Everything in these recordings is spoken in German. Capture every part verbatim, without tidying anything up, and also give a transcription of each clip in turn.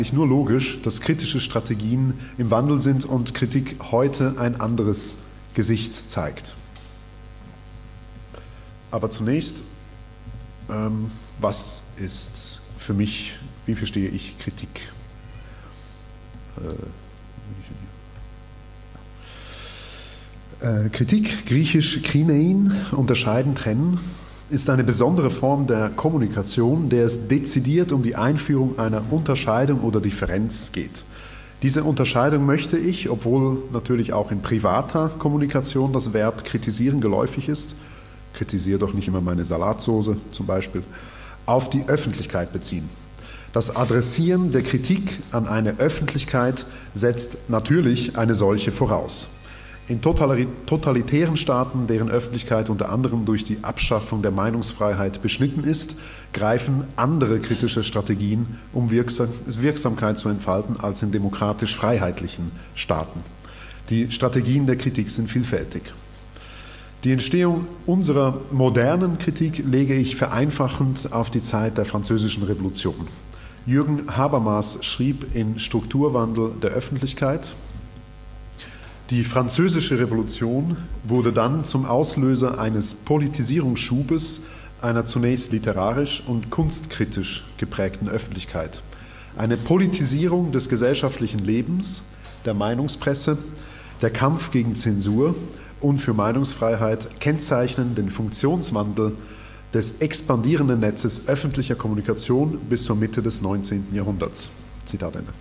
nur logisch, dass kritische Strategien im Wandel sind und Kritik heute ein anderes Gesicht zeigt. Aber zunächst, ähm, was ist für mich, wie verstehe ich Kritik? Äh, äh, Kritik, griechisch krinein, unterscheiden, trennen, ist eine besondere Form der Kommunikation, der es dezidiert um die Einführung einer Unterscheidung oder Differenz geht. Diese Unterscheidung möchte ich, obwohl natürlich auch in privater Kommunikation das Verb kritisieren geläufig ist, kritisiere doch nicht immer meine Salatsoße zum Beispiel, auf die Öffentlichkeit beziehen. Das Adressieren der Kritik an eine Öffentlichkeit setzt natürlich eine solche voraus. In totalitären Staaten, deren Öffentlichkeit unter anderem durch die Abschaffung der Meinungsfreiheit beschnitten ist, greifen andere kritische Strategien, um Wirksam- Wirksamkeit zu entfalten, als in demokratisch-freiheitlichen Staaten. Die Strategien der Kritik sind vielfältig. Die Entstehung unserer modernen Kritik lege ich vereinfachend auf die Zeit der Französischen Revolution. Jürgen Habermas schrieb in Strukturwandel der Öffentlichkeit: Die Französische Revolution wurde dann zum Auslöser eines Politisierungsschubes einer zunächst literarisch und kunstkritisch geprägten Öffentlichkeit. Eine Politisierung des gesellschaftlichen Lebens, der Meinungspresse, der Kampf gegen Zensur und für Meinungsfreiheit kennzeichnen den Funktionswandel des expandierenden Netzes öffentlicher Kommunikation bis zur Mitte des neunzehnten Jahrhunderts. Zitat Ende.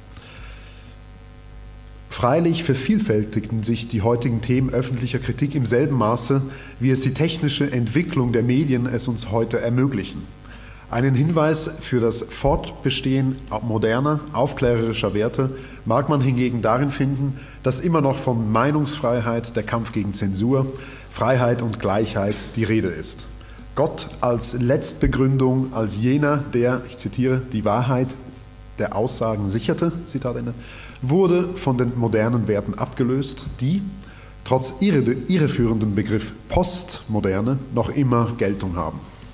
Freilich vervielfältigten sich die heutigen Themen öffentlicher Kritik im selben Maße, wie es die technische Entwicklung der Medien es uns heute ermöglichen. Einen Hinweis für das Fortbestehen moderner, aufklärerischer Werte mag man hingegen darin finden, dass immer noch von Meinungsfreiheit, der Kampf gegen Zensur, Freiheit und Gleichheit die Rede ist. Gott als Letztbegründung, als jener, der, ich zitiere, die Wahrheit der Aussagen sicherte, Zitat Ende, wurde von den modernen Werten abgelöst, die, trotz irre, irreführenden Begriff Postmoderne, noch immer Geltung haben.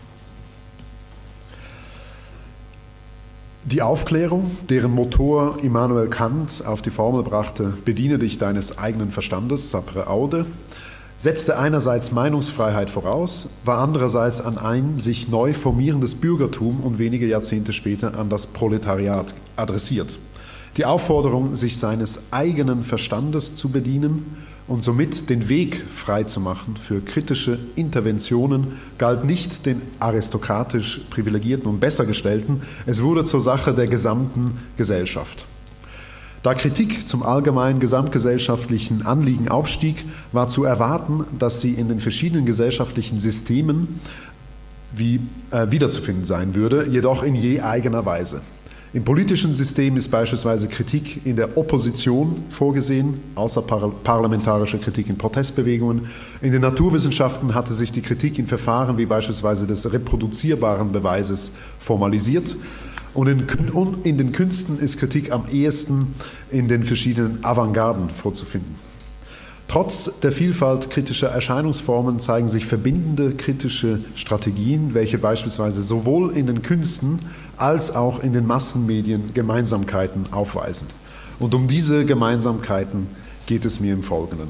Die Aufklärung, deren Motor Immanuel Kant auf die Formel brachte, bediene dich deines eigenen Verstandes, sapere aude, setzte einerseits Meinungsfreiheit voraus, war andererseits an ein sich neu formierendes Bürgertum und wenige Jahrzehnte später an das Proletariat adressiert. Die Aufforderung, sich seines eigenen Verstandes zu bedienen und somit den Weg frei zu machen für kritische Interventionen, galt nicht den aristokratisch Privilegierten und Bessergestellten, es wurde zur Sache der gesamten Gesellschaft. Da Kritik zum allgemeinen gesamtgesellschaftlichen Anliegen aufstieg, war zu erwarten, dass sie in den verschiedenen gesellschaftlichen Systemen wie, äh, wiederzufinden sein würde, jedoch in je eigener Weise. Im politischen System ist beispielsweise Kritik in der Opposition vorgesehen, außer par- parlamentarische Kritik in Protestbewegungen. In den Naturwissenschaften hatte sich die Kritik in Verfahren wie beispielsweise des reproduzierbaren Beweises formalisiert. Und in, und in den Künsten ist Kritik am ehesten in den verschiedenen Avantgarden vorzufinden. Trotz der Vielfalt kritischer Erscheinungsformen zeigen sich verbindende kritische Strategien, welche beispielsweise sowohl in den Künsten als auch in den Massenmedien Gemeinsamkeiten aufweisen. Und um diese Gemeinsamkeiten geht es mir im Folgenden.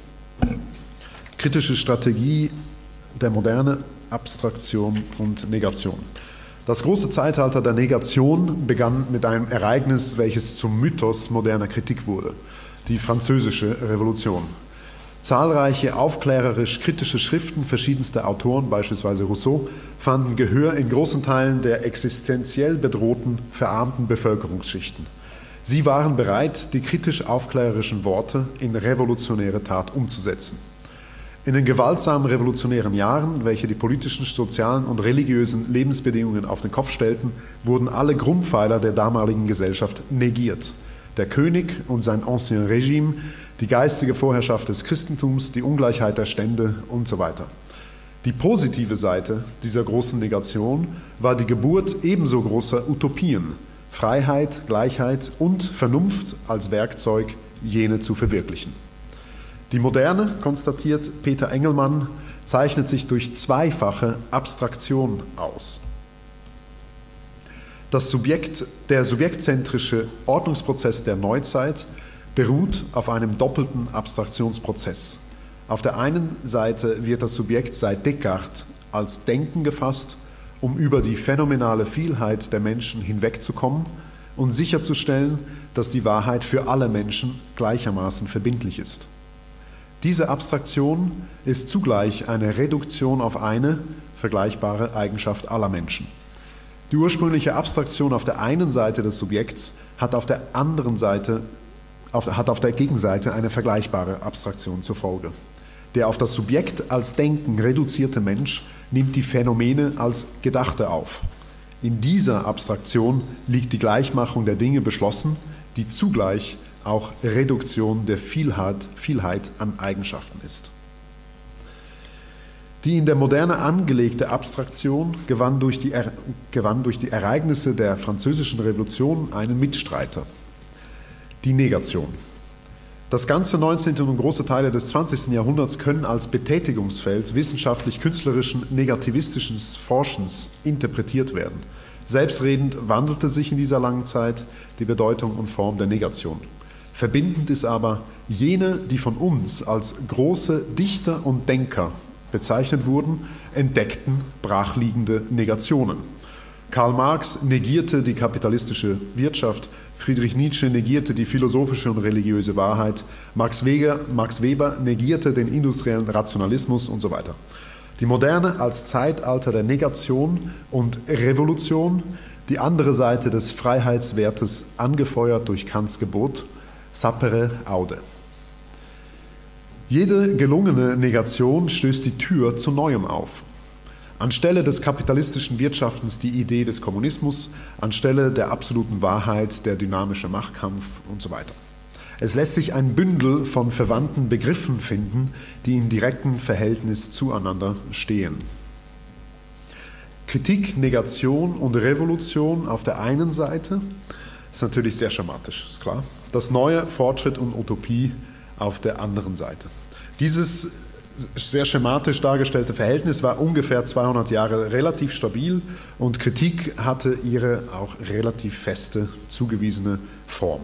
Kritische Strategie der Moderne, Abstraktion und Negation. Das große Zeitalter der Negation begann mit einem Ereignis, welches zum Mythos moderner Kritik wurde: die Französische Revolution. Zahlreiche aufklärerisch-kritische Schriften verschiedenster Autoren, beispielsweise Rousseau, fanden Gehör in großen Teilen der existenziell bedrohten, verarmten Bevölkerungsschichten. Sie waren bereit, die kritisch-aufklärerischen Worte in revolutionäre Tat umzusetzen. In den gewaltsamen revolutionären Jahren, welche die politischen, sozialen und religiösen Lebensbedingungen auf den Kopf stellten, wurden alle Grundpfeiler der damaligen Gesellschaft negiert. Der König und sein Ancien Régime, die geistige Vorherrschaft des Christentums, die Ungleichheit der Stände und so weiter. Die positive Seite dieser großen Negation war die Geburt ebenso großer Utopien: Freiheit, Gleichheit und Vernunft als Werkzeug, jene zu verwirklichen. Die Moderne, konstatiert Peter Engelmann, zeichnet sich durch zweifache Abstraktion aus. Das Subjekt, der subjektzentrische Ordnungsprozess der Neuzeit beruht auf einem doppelten Abstraktionsprozess. Auf der einen Seite wird das Subjekt seit Descartes als Denken gefasst, um über die phänomenale Vielheit der Menschen hinwegzukommen und sicherzustellen, dass die Wahrheit für alle Menschen gleichermaßen verbindlich ist. Diese Abstraktion ist zugleich eine Reduktion auf eine vergleichbare Eigenschaft aller Menschen. Die ursprüngliche Abstraktion auf der einen Seite des Subjekts hat auf der anderen Seite, auf, hat auf der Gegenseite eine vergleichbare Abstraktion zur Folge. Der auf das Subjekt als Denken reduzierte Mensch nimmt die Phänomene als Gedachte auf. In dieser Abstraktion liegt die Gleichmachung der Dinge beschlossen, die zugleich auch Reduktion der Vielheit, Vielheit an Eigenschaften ist. Die in der Moderne angelegte Abstraktion gewann durch, die, gewann durch die Ereignisse der Französischen Revolution einen Mitstreiter: die Negation. Das ganze neunzehnten und große Teile des zwanzigsten Jahrhunderts können als Betätigungsfeld wissenschaftlich-künstlerischen, negativistischen Forschens interpretiert werden. Selbstredend wandelte sich in dieser langen Zeit die Bedeutung und Form der Negation. Verbindend ist aber, jene, die von uns als große Dichter und Denker bezeichnet wurden, entdeckten brachliegende Negationen. Karl Marx negierte die kapitalistische Wirtschaft, Friedrich Nietzsche negierte die philosophische und religiöse Wahrheit, Max Weber, Max Weber negierte den industriellen Rationalismus und so weiter. Die Moderne als Zeitalter der Negation und Revolution, die andere Seite des Freiheitswertes, angefeuert durch Kants Gebot, sapere aude. Jede gelungene Negation stößt die Tür zu Neuem auf. Anstelle des kapitalistischen Wirtschaftens die Idee des Kommunismus, anstelle der absoluten Wahrheit der dynamische Machtkampf und so weiter. Es lässt sich ein Bündel von verwandten Begriffen finden, die in direktem Verhältnis zueinander stehen. Kritik, Negation und Revolution auf der einen Seite ist natürlich sehr schematisch, ist klar. Das Neue, Fortschritt und Utopie auf der anderen Seite. Dieses sehr schematisch dargestellte Verhältnis war ungefähr zweihundert Jahre relativ stabil und Kritik hatte ihre auch relativ feste, zugewiesene Form.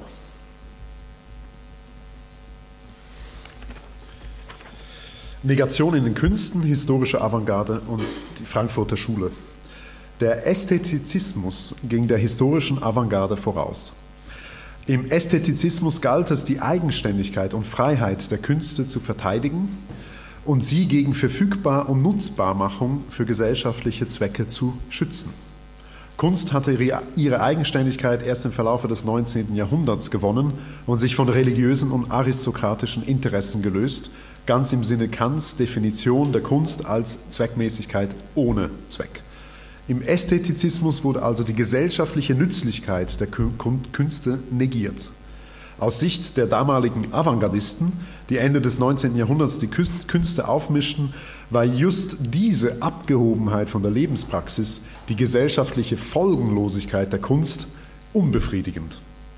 Negation in den Künsten, historische Avantgarde und die Frankfurter Schule. Der Ästhetizismus ging der historischen Avantgarde voraus. Im Ästhetizismus galt es, die Eigenständigkeit und Freiheit der Künste zu verteidigen und sie gegen Verfügbar- und Nutzbarmachung für gesellschaftliche Zwecke zu schützen. Kunst hatte ihre Eigenständigkeit erst im Verlauf des neunzehnten Jahrhunderts gewonnen und sich von religiösen und aristokratischen Interessen gelöst, ganz im Sinne Kants Definition der Kunst als Zweckmäßigkeit ohne Zweck. Im Ästhetizismus wurde also die gesellschaftliche Nützlichkeit der Künste negiert. Aus Sicht der damaligen Avantgardisten, die Ende des neunzehnten Jahrhunderts die Künste aufmischten, war just diese Abgehobenheit von der Lebenspraxis, die gesellschaftliche Folgenlosigkeit der Kunst, unbefriedigend.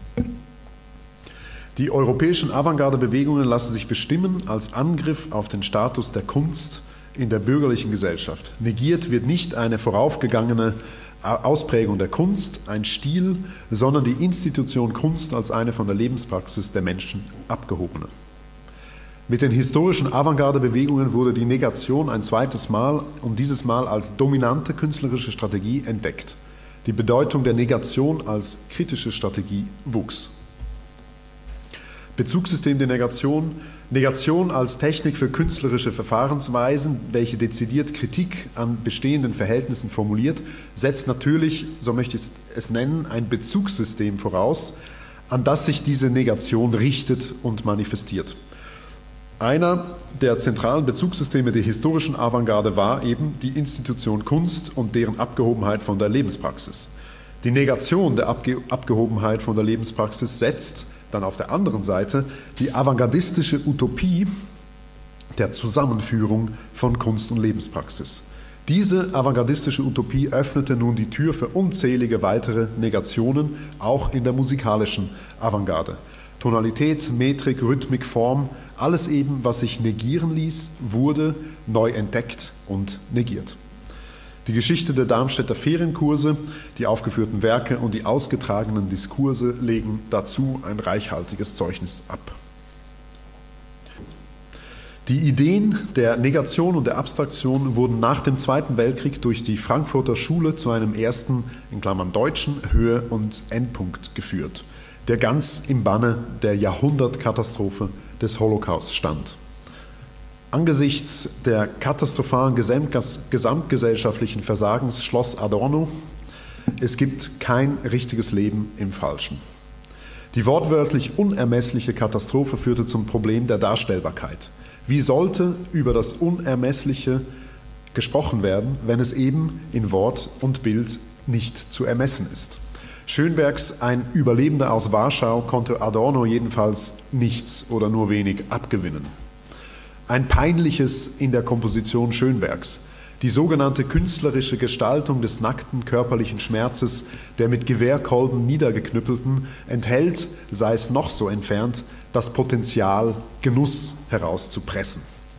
Die europäischen Avantgarde-Bewegungen lassen sich bestimmen als Angriff auf den Status der Kunst in der bürgerlichen Gesellschaft. Negiert wird nicht eine voraufgegangene Ausprägung der Kunst, ein Stil, sondern die Institution Kunst als eine von der Lebenspraxis der Menschen abgehobene. Mit den historischen Avantgarde-Bewegungen wurde die Negation ein zweites Mal und dieses Mal als dominante künstlerische Strategie entdeckt. Die Bedeutung der Negation als kritische Strategie wuchs. Bezugssystem der Negation. Negation als Technik für künstlerische Verfahrensweisen, welche dezidiert Kritik an bestehenden Verhältnissen formuliert, setzt natürlich, so möchte ich es nennen, ein Bezugssystem voraus, an das sich diese Negation richtet und manifestiert. Einer der zentralen Bezugssysteme der historischen Avantgarde war eben die Institution Kunst und deren Abgehobenheit von der Lebenspraxis. Die Negation der Abge- Abgehobenheit von der Lebenspraxis setzt dann auf der anderen Seite die avantgardistische Utopie der Zusammenführung von Kunst und Lebenspraxis. Diese avantgardistische Utopie öffnete nun die Tür für unzählige weitere Negationen, auch in der musikalischen Avantgarde. Tonalität, Metrik, Rhythmik, Form, alles eben, was sich negieren ließ, wurde neu entdeckt und negiert. Die Geschichte der Darmstädter Ferienkurse, die aufgeführten Werke und die ausgetragenen Diskurse legen dazu ein reichhaltiges Zeugnis ab. Die Ideen der Negation und der Abstraktion wurden nach dem Zweiten Weltkrieg durch die Frankfurter Schule zu einem ersten, in Klammern deutschen, Höhe- und Endpunkt geführt, der ganz im Banne der Jahrhundertkatastrophe des Holocaust stand. Angesichts der katastrophalen gesamtgesellschaftlichen Versagens schloss Adorno: Es gibt kein richtiges Leben im Falschen. Die wortwörtlich unermessliche Katastrophe führte zum Problem der Darstellbarkeit. Wie sollte über das Unermessliche gesprochen werden, wenn es eben in Wort und Bild nicht zu ermessen ist? Schönbergs Ein Überlebender aus Warschau konnte Adorno jedenfalls nichts oder nur wenig abgewinnen. Ein peinliches in der Komposition Schönbergs: Die sogenannte künstlerische Gestaltung des nackten körperlichen Schmerzes, der mit Gewehrkolben niedergeknüppelten, enthält, sei es noch so entfernt, das Potenzial, Genuss herauszupressen.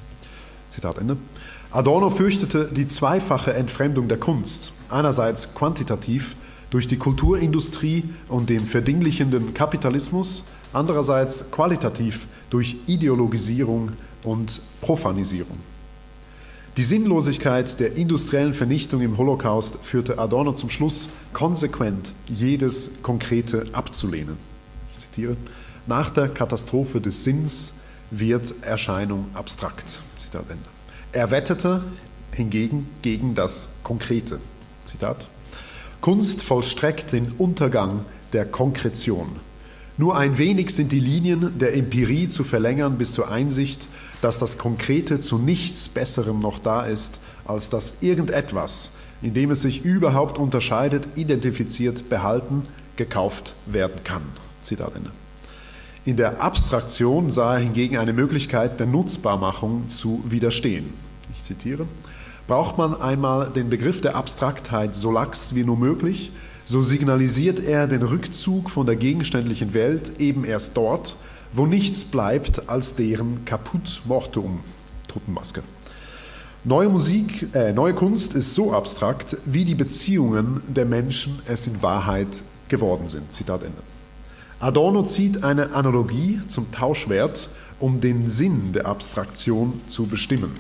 Zitat Ende. Adorno fürchtete die zweifache Entfremdung der Kunst, einerseits quantitativ durch die Kulturindustrie und den verdinglichenden Kapitalismus, andererseits qualitativ durch Ideologisierung und Profanisierung. Die Sinnlosigkeit der industriellen Vernichtung im Holocaust führte Adorno zum Schluss, konsequent jedes Konkrete abzulehnen. Ich zitiere: Nach der Katastrophe des Sinns wird Erscheinung abstrakt. Zitat Ende. Er wettete hingegen gegen das Konkrete. Zitat: Kunst vollstreckt den Untergang der Konkretion. Nur ein wenig sind die Linien der Empirie zu verlängern bis zur Einsicht, dass das Konkrete zu nichts Besserem noch da ist, als dass irgendetwas, in dem es sich überhaupt unterscheidet, identifiziert, behalten, gekauft werden kann. Zitat Ende. In der Abstraktion sah er hingegen eine Möglichkeit der Nutzbarmachung zu widerstehen. Ich zitiere: Braucht man einmal den Begriff der Abstraktheit so lax wie nur möglich, so signalisiert er den Rückzug von der gegenständlichen Welt eben erst dort, wo nichts bleibt als deren Caput Mortuum, Totenmaske. Neue Musik, äh, neue Kunst ist so abstrakt, wie die Beziehungen der Menschen es in Wahrheit geworden sind. Zitat Ende. Adorno zieht eine Analogie zum Tauschwert, um den Sinn der Abstraktion zu bestimmen.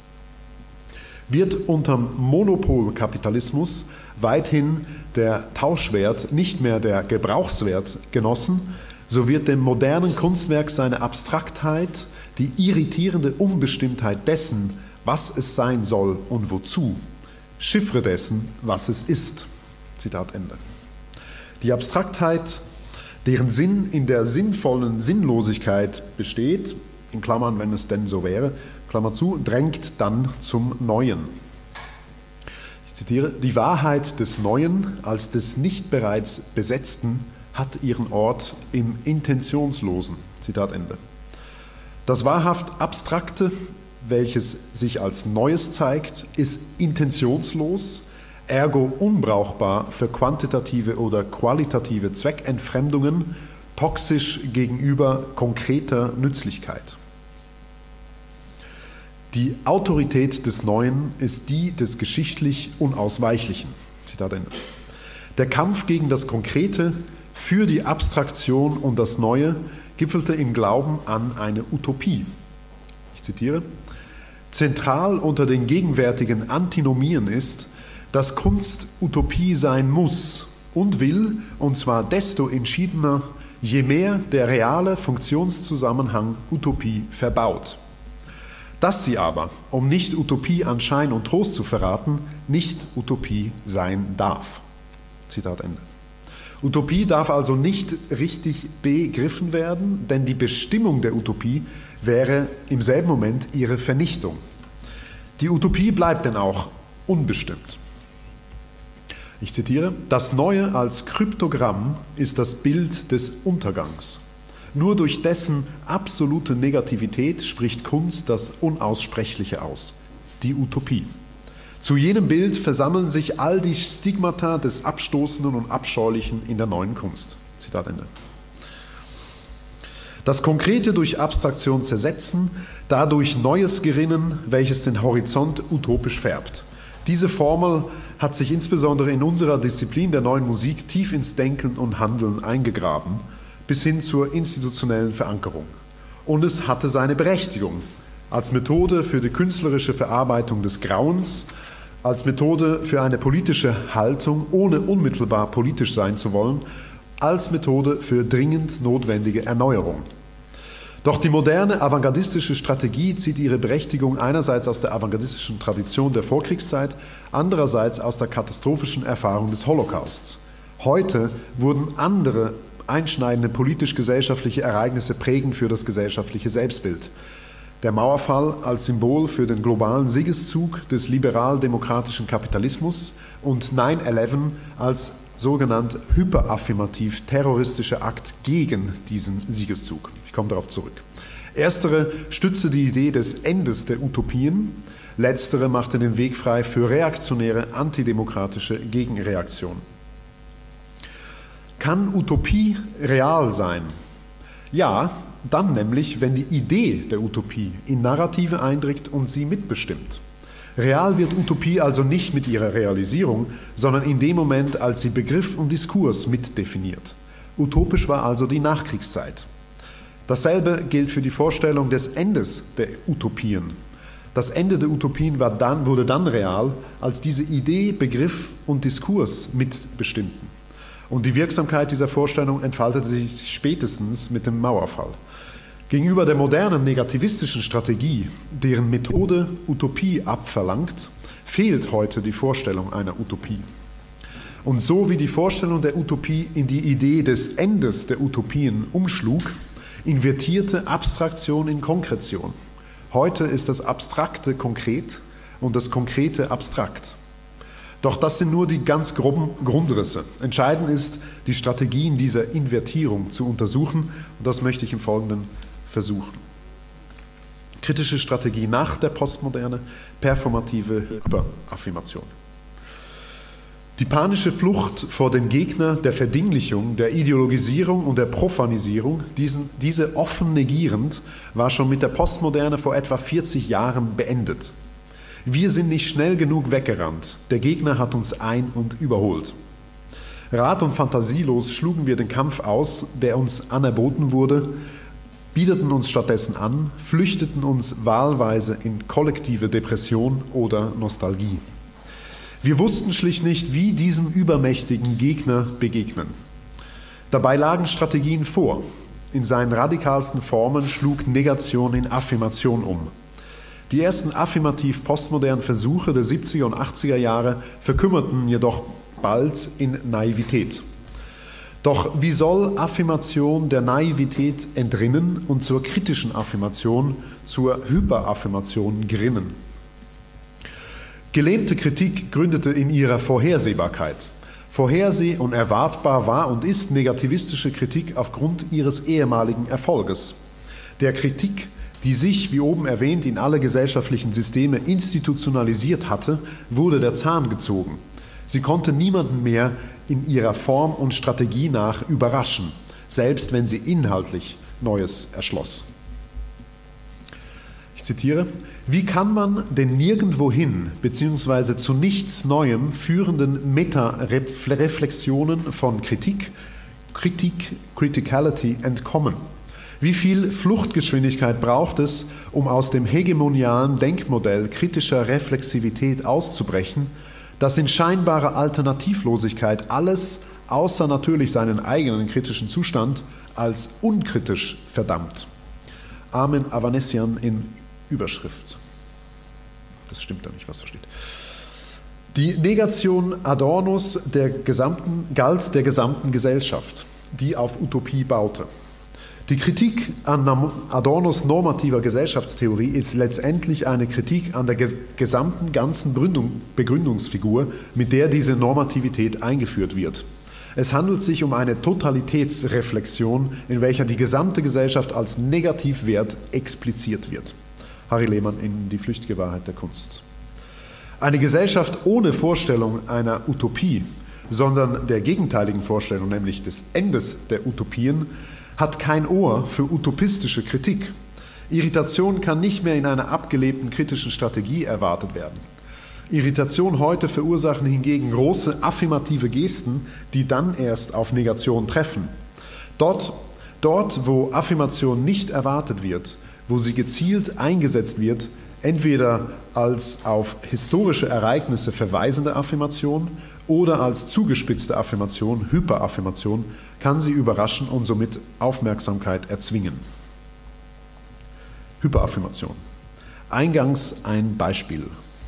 Wird unterm Monopolkapitalismus weithin der Tauschwert, nicht mehr der Gebrauchswert genossen, so wird dem modernen Kunstwerk seine Abstraktheit, die irritierende Unbestimmtheit dessen, was es sein soll und wozu, Chiffre dessen, was es ist. Zitat Ende. Die Abstraktheit, deren Sinn in der sinnvollen Sinnlosigkeit besteht, in Klammern, wenn es denn so wäre, Klammer zu, drängt dann zum Neuen. Ich zitiere: Die Wahrheit des Neuen als des nicht bereits Besetzten hat ihren Ort im Intentionslosen. Zitat Ende. Das wahrhaft Abstrakte, welches sich als Neues zeigt, ist intentionslos, ergo unbrauchbar für quantitative oder qualitative Zweckentfremdungen, toxisch gegenüber konkreter Nützlichkeit. Die Autorität des Neuen ist die des geschichtlich Unausweichlichen. Zitat Ende. Der Kampf gegen das Konkrete, für die Abstraktion und das Neue gipfelte im Glauben an eine Utopie. Ich zitiere: Zentral unter den gegenwärtigen Antinomien ist, dass Kunst Utopie sein muss und will, und zwar desto entschiedener, je mehr der reale Funktionszusammenhang Utopie verbaut. Dass sie aber, um nicht Utopie an Schein und Trost zu verraten, nicht Utopie sein darf. Zitat Ende. Utopie darf also nicht richtig begriffen werden, denn die Bestimmung der Utopie wäre im selben Moment ihre Vernichtung. Die Utopie bleibt denn auch unbestimmt. Ich zitiere: Das Neue als Kryptogramm ist das Bild des Untergangs. Nur durch dessen absolute Negativität spricht Kunst das Unaussprechliche aus, die Utopie. Zu jenem Bild versammeln sich all die Stigmata des Abstoßenden und Abscheulichen in der neuen Kunst. Zitat Ende. Das Konkrete durch Abstraktion zersetzen, dadurch Neues gerinnen, welches den Horizont utopisch färbt. Diese Formel hat sich insbesondere in unserer Disziplin der Neuen Musik tief ins Denken und Handeln eingegraben, bis hin zur institutionellen Verankerung. Und es hatte seine Berechtigung als Methode für die künstlerische Verarbeitung des Grauens, als Methode für eine politische Haltung, ohne unmittelbar politisch sein zu wollen, als Methode für dringend notwendige Erneuerung. Doch die moderne avantgardistische Strategie zieht ihre Berechtigung einerseits aus der avantgardistischen Tradition der Vorkriegszeit, andererseits aus der katastrophischen Erfahrung des Holocausts. Heute wurden andere einschneidende politisch-gesellschaftliche Ereignisse prägend für das gesellschaftliche Selbstbild. Der Mauerfall als Symbol für den globalen Siegeszug des liberal-demokratischen Kapitalismus und neun elf als sogenannt hyperaffirmativ terroristischer Akt gegen diesen Siegeszug. Ich komme darauf zurück. Erstere stützte die Idee des Endes der Utopien, letztere machte den Weg frei für reaktionäre, antidemokratische Gegenreaktionen. Kann Utopie real sein? Ja, dann nämlich, wenn die Idee der Utopie in Narrative eindringt und sie mitbestimmt. Real wird Utopie also nicht mit ihrer Realisierung, sondern in dem Moment, als sie Begriff und Diskurs mitdefiniert. Utopisch war also die Nachkriegszeit. Dasselbe gilt für die Vorstellung des Endes der Utopien. Das Ende der Utopien war dann, wurde dann real, als diese Idee, Begriff und Diskurs mitbestimmten. Und die Wirksamkeit dieser Vorstellung entfaltete sich spätestens mit dem Mauerfall. Gegenüber der modernen negativistischen Strategie, deren Methode Utopie abverlangt, fehlt heute die Vorstellung einer Utopie. Und so wie die Vorstellung der Utopie in die Idee des Endes der Utopien umschlug, invertierte Abstraktion in Konkretion. Heute ist das Abstrakte konkret und das Konkrete abstrakt. Doch das sind nur die ganz groben Grundrisse. Entscheidend ist, die Strategien dieser Invertierung zu untersuchen, und das möchte ich im Folgenden versuchen. Kritische Strategie nach der Postmoderne, performative Hyperaffirmation. Die panische Flucht vor dem Gegner der Verdinglichung, der Ideologisierung und der Profanisierung, diesen, diese offen negierend, war schon mit der Postmoderne vor etwa vierzig Jahren beendet. Wir sind nicht schnell genug weggerannt, der Gegner hat uns ein- und überholt. Rat- und fantasielos schlugen wir den Kampf aus, der uns anerboten wurde, bieteten uns stattdessen an, flüchteten uns wahlweise in kollektive Depression oder Nostalgie. Wir wussten schlicht nicht, wie diesem übermächtigen Gegner begegnen. Dabei lagen Strategien vor. In seinen radikalsten Formen schlug Negation in Affirmation um. Die ersten affirmativ-postmodernen Versuche der siebziger und achtziger Jahre verkümmerten jedoch bald in Naivität. Doch wie soll Affirmation der Naivität entrinnen und zur kritischen Affirmation, zur Hyperaffirmation gerinnen? Gelähmte Kritik gründete in ihrer Vorhersehbarkeit. Vorherseh- und erwartbar war und ist negativistische Kritik aufgrund ihres ehemaligen Erfolges. Der Kritik, die sich, wie oben erwähnt, in alle gesellschaftlichen Systeme institutionalisiert hatte, wurde der Zahn gezogen. Sie konnte niemanden mehr in ihrer Form und Strategie nach überraschen, selbst wenn sie inhaltlich Neues erschloss. Ich zitiere: Wie kann man den nirgendwohin bzw. zu nichts Neuem führenden Meta-Reflexionen von Kritik, Kritik, Criticality entkommen? Wie viel Fluchtgeschwindigkeit braucht es, um aus dem hegemonialen Denkmodell kritischer Reflexivität auszubrechen, das in scheinbarer Alternativlosigkeit alles, außer natürlich seinen eigenen kritischen Zustand, als unkritisch verdammt? Armen Avanesian in Überschrift. Das stimmt da nicht, was da steht. Die Negation Adornos der gesamten, galt der gesamten Gesellschaft, die auf Utopie baute. Die Kritik an Adornos normativer Gesellschaftstheorie ist letztendlich eine Kritik an der gesamten ganzen Begründungsfigur, mit der diese Normativität eingeführt wird. Es handelt sich um eine Totalitätsreflexion, in welcher die gesamte Gesellschaft als Negativwert expliziert wird. Harry Lehmann in Die flüchtige Wahrheit der Kunst. Eine Gesellschaft ohne Vorstellung einer Utopie, sondern der gegenteiligen Vorstellung, nämlich des Endes der Utopien, hat kein Ohr für utopistische Kritik. Irritation kann nicht mehr in einer abgelebten kritischen Strategie erwartet werden. Irritation heute verursachen hingegen große affirmative Gesten, die dann erst auf Negation treffen. Dort, dort, wo Affirmation nicht erwartet wird, wo sie gezielt eingesetzt wird, entweder als auf historische Ereignisse verweisende Affirmation oder als zugespitzte Affirmation, Hyperaffirmation, kann sie überraschen und somit Aufmerksamkeit erzwingen. Hyperaffirmation. Eingangs ein Beispiel.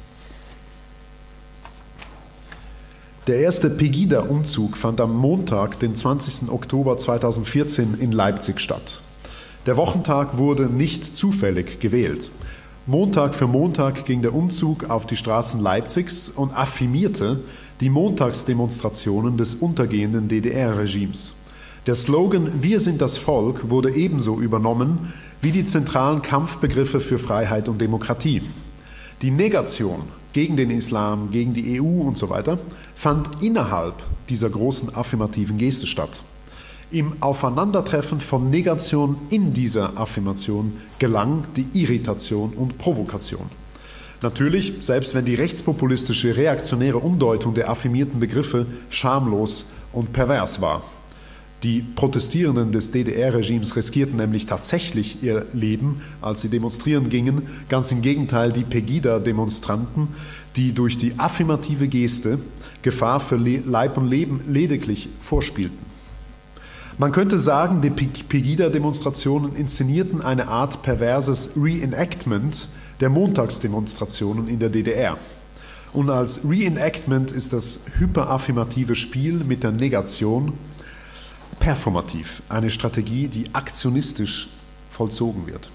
Der erste Pegida-Umzug fand am Montag, den zwanzigsten Oktober zweitausendvierzehn in Leipzig statt. Der Wochentag wurde nicht zufällig gewählt. Montag für Montag ging der Umzug auf die Straßen Leipzigs und affirmierte die Montagsdemonstrationen des untergehenden D D R-Regimes. Der Slogan „Wir sind das Volk" wurde ebenso übernommen wie die zentralen Kampfbegriffe für Freiheit und Demokratie. Die Negation gegen den Islam, gegen die E U und so weiter fand innerhalb dieser großen affirmativen Geste statt. Im Aufeinandertreffen von Negation in dieser Affirmation gelang die Irritation und Provokation. Natürlich, selbst wenn die rechtspopulistische reaktionäre Umdeutung der affirmierten Begriffe schamlos und pervers war. Die Protestierenden des D D R-Regimes riskierten nämlich tatsächlich ihr Leben, als sie demonstrieren gingen, ganz im Gegenteil die Pegida-Demonstranten, die durch die affirmative Geste Gefahr für Leib und Leben lediglich vorspielten. Man könnte sagen, die Pegida-Demonstrationen inszenierten eine Art perverses Reenactment der Montagsdemonstrationen in der D D R. Und als Reenactment ist das hyperaffirmative Spiel mit der Negation performativ, eine Strategie, die aktionistisch vollzogen wird.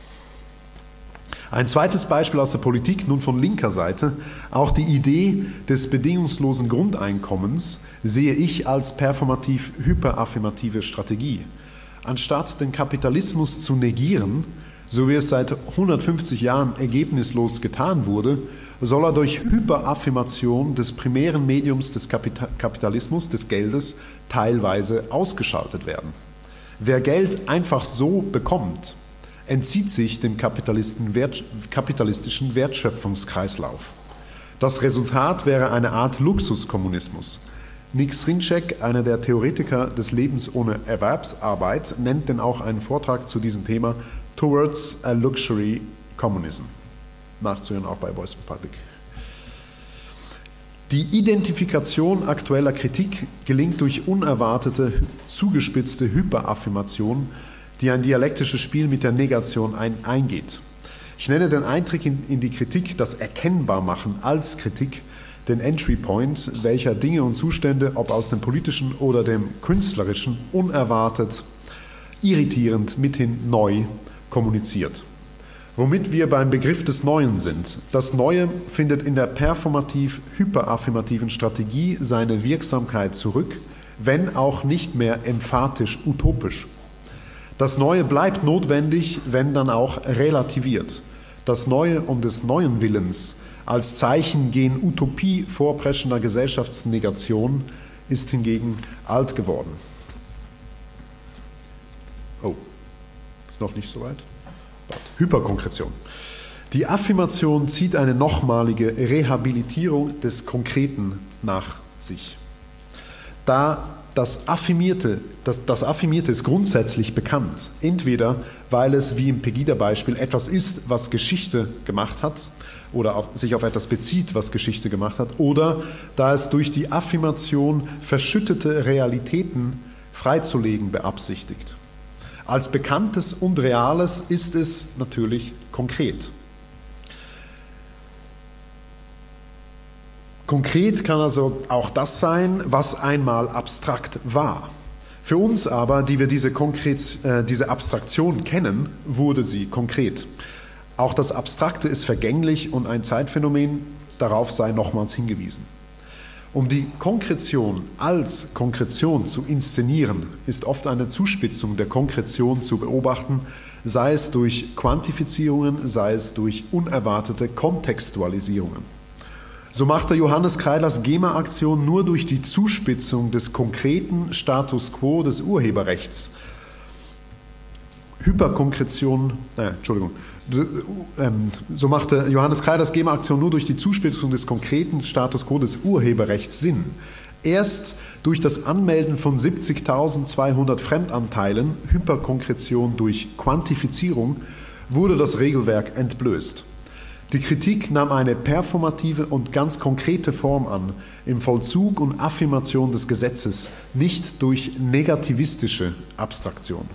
Ein zweites Beispiel aus der Politik, nun von linker Seite. Auch die Idee des bedingungslosen Grundeinkommens sehe ich als performativ hyperaffirmative Strategie. Anstatt den Kapitalismus zu negieren, so wie es seit hundertfünfzig Jahren ergebnislos getan wurde, soll er durch Hyperaffirmation des primären Mediums des Kapita- Kapitalismus, des Geldes, teilweise ausgeschaltet werden. Wer Geld einfach so bekommt, entzieht sich dem Wert, kapitalistischen Wertschöpfungskreislauf. Das Resultat wäre eine Art Luxuskommunismus. Nick Srinček, einer der Theoretiker des Lebens ohne Erwerbsarbeit, nennt denn auch einen Vortrag zu diesem Thema Towards a Luxury Communism. Nachzuhören auch bei Voice Republic. Die Identifikation aktueller Kritik gelingt durch unerwartete, zugespitzte Hyperaffirmation, die ein dialektisches Spiel mit der Negation ein, eingeht. Ich nenne den Eintritt in, in die Kritik, das Erkennbarmachen als Kritik, den Entry Point, welcher Dinge und Zustände, ob aus dem politischen oder dem künstlerischen, unerwartet, irritierend, mithin neu kommuniziert. Womit wir beim Begriff des Neuen sind. Das Neue findet in der performativ-hyperaffirmativen Strategie seine Wirksamkeit zurück, wenn auch nicht mehr emphatisch utopisch. Das Neue bleibt notwendig, wenn dann auch relativiert. Das Neue um des neuen Willens als Zeichen gen Utopie vorpreschender Gesellschaftsnegation ist hingegen alt geworden. Oh, ist noch nicht so weit. Hyperkonkretion. Die Affirmation zieht eine nochmalige Rehabilitierung des Konkreten nach sich. Da das Affirmierte, das, das Affirmierte ist grundsätzlich bekannt, entweder weil es wie im Pegida-Beispiel etwas ist, was Geschichte gemacht hat oder auf, sich auf etwas bezieht, was Geschichte gemacht hat, oder da es durch die Affirmation verschüttete Realitäten freizulegen beabsichtigt. Als Bekanntes und Reales ist es natürlich konkret. Konkret kann also auch das sein, was einmal abstrakt war. Für uns aber, die wir diese, konkret, äh, diese Abstraktion kennen, wurde sie konkret. Auch das Abstrakte ist vergänglich und ein Zeitphänomen, darauf sei nochmals hingewiesen. Um die Konkretion als Konkretion zu inszenieren, ist oft eine Zuspitzung der Konkretion zu beobachten, sei es durch Quantifizierungen, sei es durch unerwartete Kontextualisierungen. So machte Johannes Kreilers GEMA-Aktion nur durch die Zuspitzung des konkreten Status quo des Urheberrechts Hyperkonkretion, äh, Entschuldigung, so machte Johannes Kreiders GEMA-Aktion nur durch die Zuspitzung des konkreten Status quo des Urheberrechts Sinn. Erst durch das Anmelden von siebzigtausendzweihundert Fremdanteilen, Hyperkonkretion durch Quantifizierung, wurde das Regelwerk entblößt. Die Kritik nahm eine performative und ganz konkrete Form an, im Vollzug und Affirmation des Gesetzes, nicht durch negativistische Abstraktion.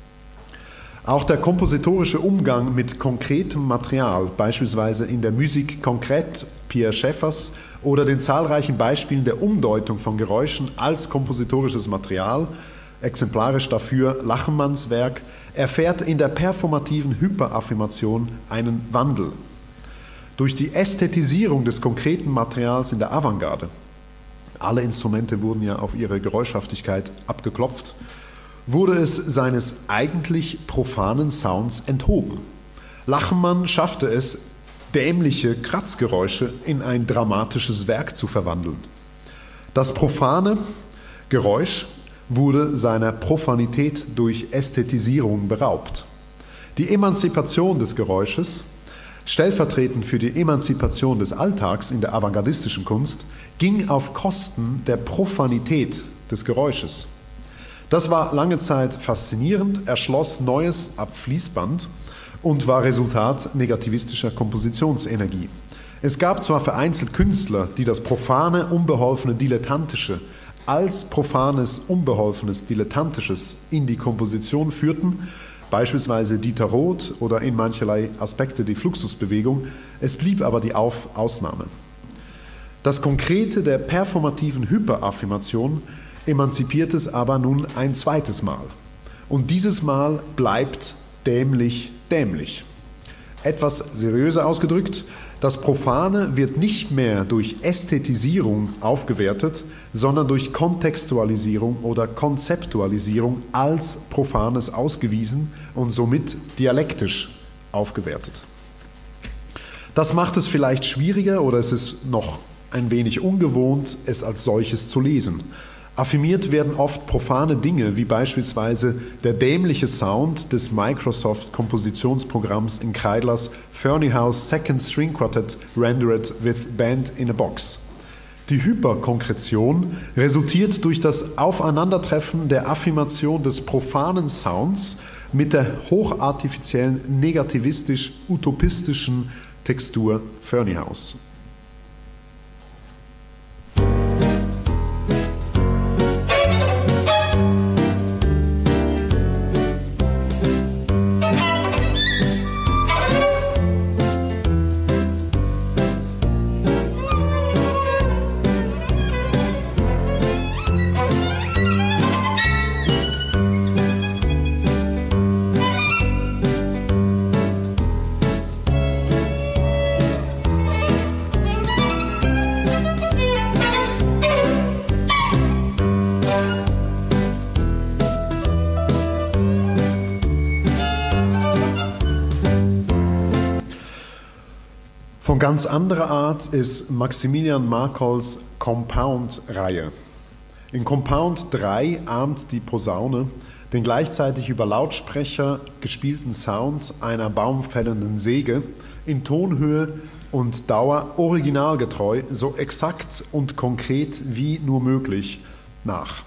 Auch der kompositorische Umgang mit konkretem Material, beispielsweise in der Musik concrète Pierre Schaeffers oder den zahlreichen Beispielen der Umdeutung von Geräuschen als kompositorisches Material, exemplarisch dafür Lachenmanns Werk, erfährt in der performativen Hyperaffirmation einen Wandel. Durch die Ästhetisierung des konkreten Materials in der Avantgarde, alle Instrumente wurden ja auf ihre Geräuschhaftigkeit abgeklopft, wurde es seines eigentlich profanen Sounds enthoben. Lachenmann schaffte es, dämliche Kratzgeräusche in ein dramatisches Werk zu verwandeln. Das profane Geräusch wurde seiner Profanität durch Ästhetisierung beraubt. Die Emanzipation des Geräusches, stellvertretend für die Emanzipation des Alltags in der avantgardistischen Kunst, ging auf Kosten der Profanität des Geräusches. Das war lange Zeit faszinierend, erschloss Neues ab Fließband und war Resultat negativistischer Kompositionsenergie. Es gab zwar vereinzelt Künstler, die das profane, unbeholfene, dilettantische als profanes, unbeholfenes, dilettantisches in die Komposition führten, beispielsweise Dieter Roth oder in mancherlei Aspekte die Fluxusbewegung, es blieb aber die Auf- Ausnahme. Das Konkrete der performativen Hyperaffirmation emanzipiert es aber nun ein zweites Mal. Und dieses Mal bleibt dämlich dämlich. Etwas seriöser ausgedrückt, das Profane wird nicht mehr durch Ästhetisierung aufgewertet, sondern durch Kontextualisierung oder Konzeptualisierung als Profanes ausgewiesen und somit dialektisch aufgewertet. Das macht es vielleicht schwieriger oder es ist noch ein wenig ungewohnt, es als solches zu lesen. Affirmiert werden oft profane Dinge, wie beispielsweise der dämliche Sound des Microsoft-Kompositionsprogramms in Kreidlers Ferneyhough Second String Quartet rendered with Band in a Box. Die Hyperkonkretion resultiert durch das Aufeinandertreffen der Affirmation des profanen Sounds mit der hochartifiziellen, negativistisch-utopistischen Textur Ferneyhoughs. Von ganz anderer Art ist Maximilian Markols Compound-Reihe. In Compound drei ahmt die Posaune den gleichzeitig über Lautsprecher gespielten Sound einer baumfällenden Säge in Tonhöhe und Dauer originalgetreu, so exakt und konkret wie nur möglich nach.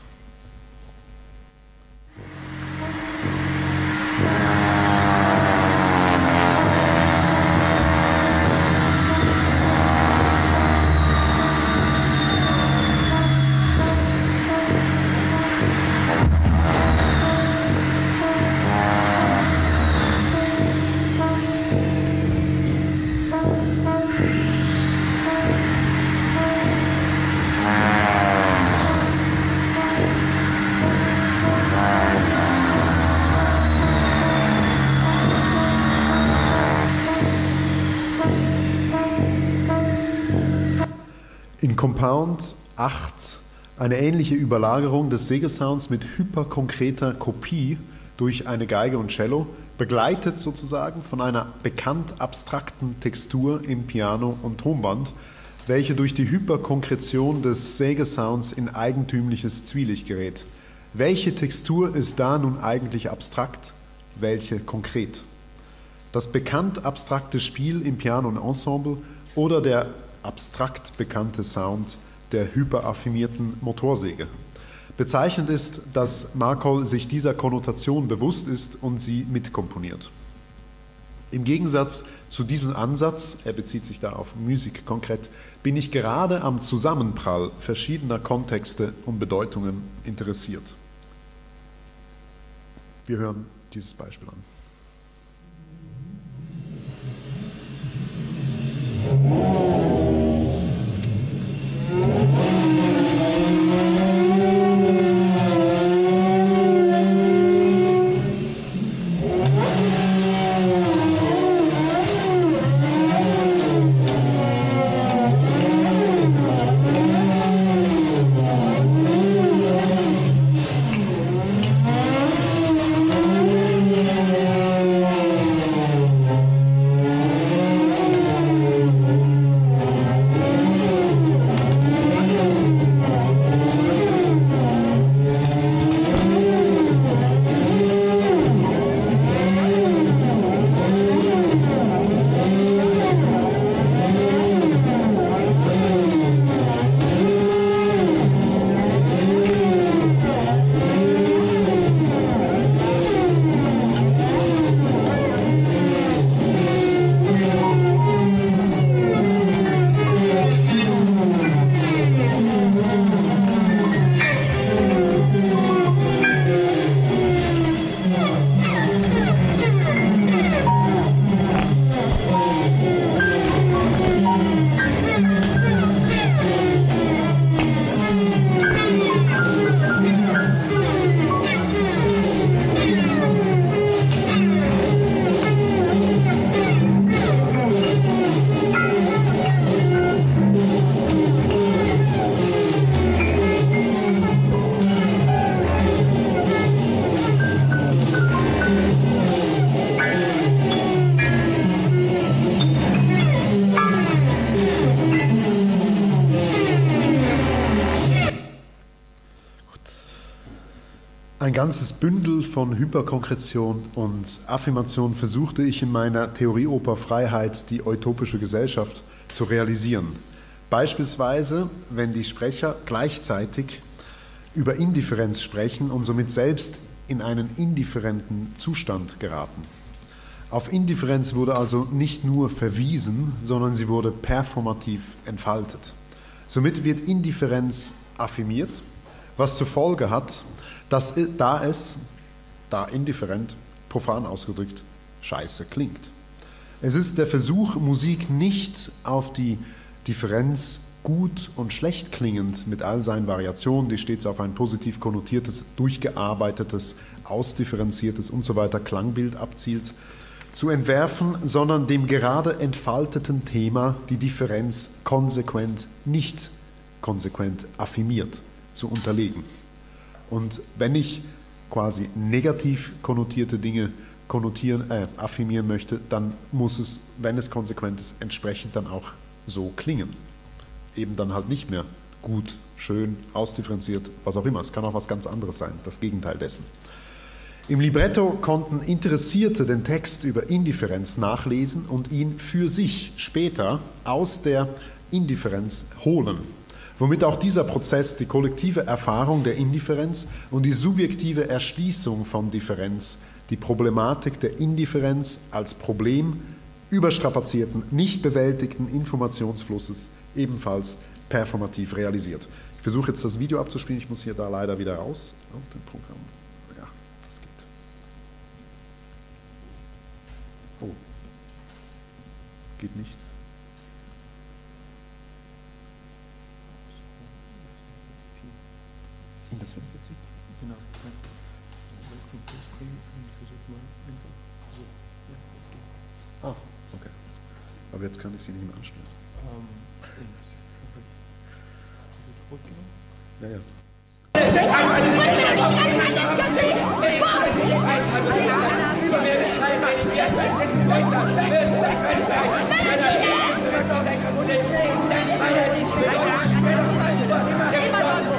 In Compound acht eine ähnliche Überlagerung des Sägesounds mit hyperkonkreter Kopie durch eine Geige und Cello, begleitet sozusagen von einer bekannt abstrakten Textur im Piano und Tonband, welche durch die Hyperkonkretion des Sägesounds in eigentümliches Zwielicht gerät. Welche Textur ist da nun eigentlich abstrakt? welche konkret. Das bekannt abstrakte Spiel im Piano und Ensemble oder der abstrakt bekannte Sound der hyperaffirmierten Motorsäge. Bezeichnend ist, dass Markol sich dieser Konnotation bewusst ist und sie mitkomponiert. Im Gegensatz zu diesem Ansatz, er bezieht sich da auf Musik konkret, bin ich gerade am Zusammenprall verschiedener Kontexte und Bedeutungen interessiert. Wir hören dieses Beispiel an. Ein ganzes Bündel von Hyperkonkretion und Affirmation versuchte ich in meiner Theorieoper Freiheit, die utopische Gesellschaft, zu realisieren. Beispielsweise, wenn die Sprecher gleichzeitig über Indifferenz sprechen und somit selbst in einen indifferenten Zustand geraten. Auf Indifferenz wurde also nicht nur verwiesen, sondern sie wurde performativ entfaltet. Somit wird Indifferenz affirmiert, was zur Folge hat, dass da es, da indifferent, profan ausgedrückt, scheiße klingt. Es ist der Versuch, Musik nicht auf die Differenz gut und schlecht klingend mit all seinen Variationen, die stets auf ein positiv konnotiertes, durchgearbeitetes, ausdifferenziertes und so weiter Klangbild abzielt, zu entwerfen, sondern dem gerade entfalteten Thema die Differenz konsequent, nicht konsequent affirmiert zu unterlegen. Und wenn ich quasi negativ konnotierte Dinge konnotieren, äh, affirmieren möchte, dann muss es, wenn es konsequent ist, entsprechend dann auch so klingen. Eben dann halt nicht mehr gut, schön, ausdifferenziert, was auch immer. Es kann auch was ganz anderes sein, das Gegenteil dessen. Im Libretto konnten Interessierte den Text über Indifferenz nachlesen und ihn für sich später aus der Indifferenz holen, womit auch dieser Prozess die kollektive Erfahrung der Indifferenz und die subjektive Erschließung von Differenz, die Problematik der Indifferenz als Problem überstrapazierten, nicht bewältigten Informationsflusses ebenfalls performativ realisiert. Ich versuche jetzt das Video abzuspielen, ich muss hier da leider wieder raus aus dem Programm. Ja, das geht. Oh. Geht nicht. In das Fenster ziehen? Genau. Man kommt hochspringen und versucht mal einfach so. Ja, jetzt geht's. Ah, okay. Aber jetzt kann ich sie nicht mehr anstellen. Ähm, und. Okay. Ist das rausgegangen? Ja, ja.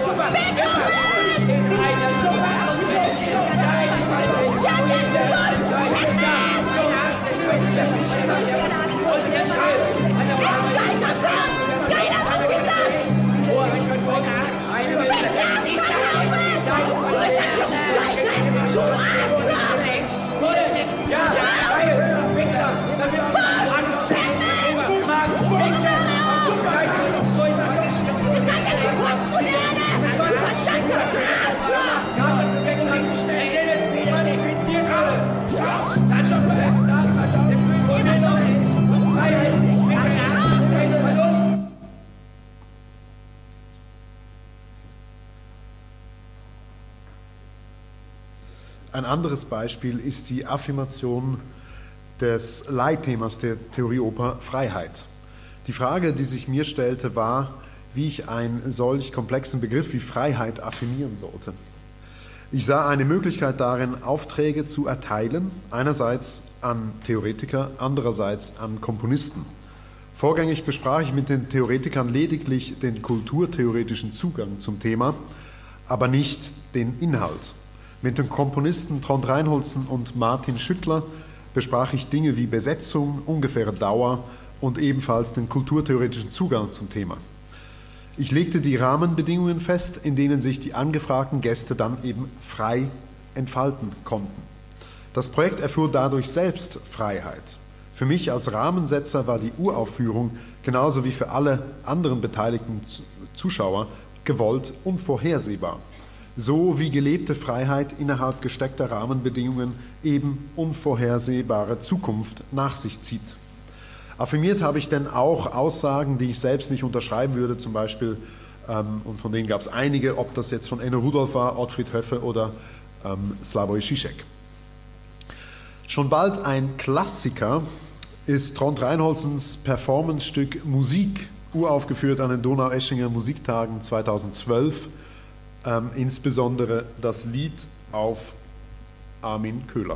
Ja, ein anderes Beispiel ist die Affirmation des Leitthemas der Theorieoper Freiheit. Die Frage, die sich mir stellte, war, wie ich einen solch komplexen Begriff wie Freiheit affirmieren sollte. Ich sah eine Möglichkeit darin, Aufträge zu erteilen, einerseits an Theoretiker, andererseits an Komponisten. Vorgängig besprach ich mit den Theoretikern lediglich den kulturtheoretischen Zugang zum Thema, aber nicht den Inhalt. Mit den Komponisten Trond Reinholdsen und Martin Schüttler besprach ich Dinge wie Besetzung, ungefähre Dauer und ebenfalls den kulturtheoretischen Zugang zum Thema. Ich legte die Rahmenbedingungen fest, in denen sich die angefragten Gäste dann eben frei entfalten konnten. Das Projekt erfuhr dadurch selbst Freiheit. Für mich als Rahmensetzer war die Uraufführung, genauso wie für alle anderen beteiligten Zuschauer, gewollt und vorhersehbar. So wie gelebte Freiheit innerhalb gesteckter Rahmenbedingungen eben unvorhersehbare Zukunft nach sich zieht. Affirmiert habe ich denn auch Aussagen, die ich selbst nicht unterschreiben würde, zum Beispiel, ähm, und von denen gab es einige, ob das jetzt von Enno Rudolph war, Ottfried Höffe oder ähm, Slavoj Žižek. Schon bald ein Klassiker ist Trond Reinholdsens Performancestück Musik, uraufgeführt an den Donaueschinger Musiktagen zweitausendzwölf, ähm, insbesondere das Lied auf Armin Köhler.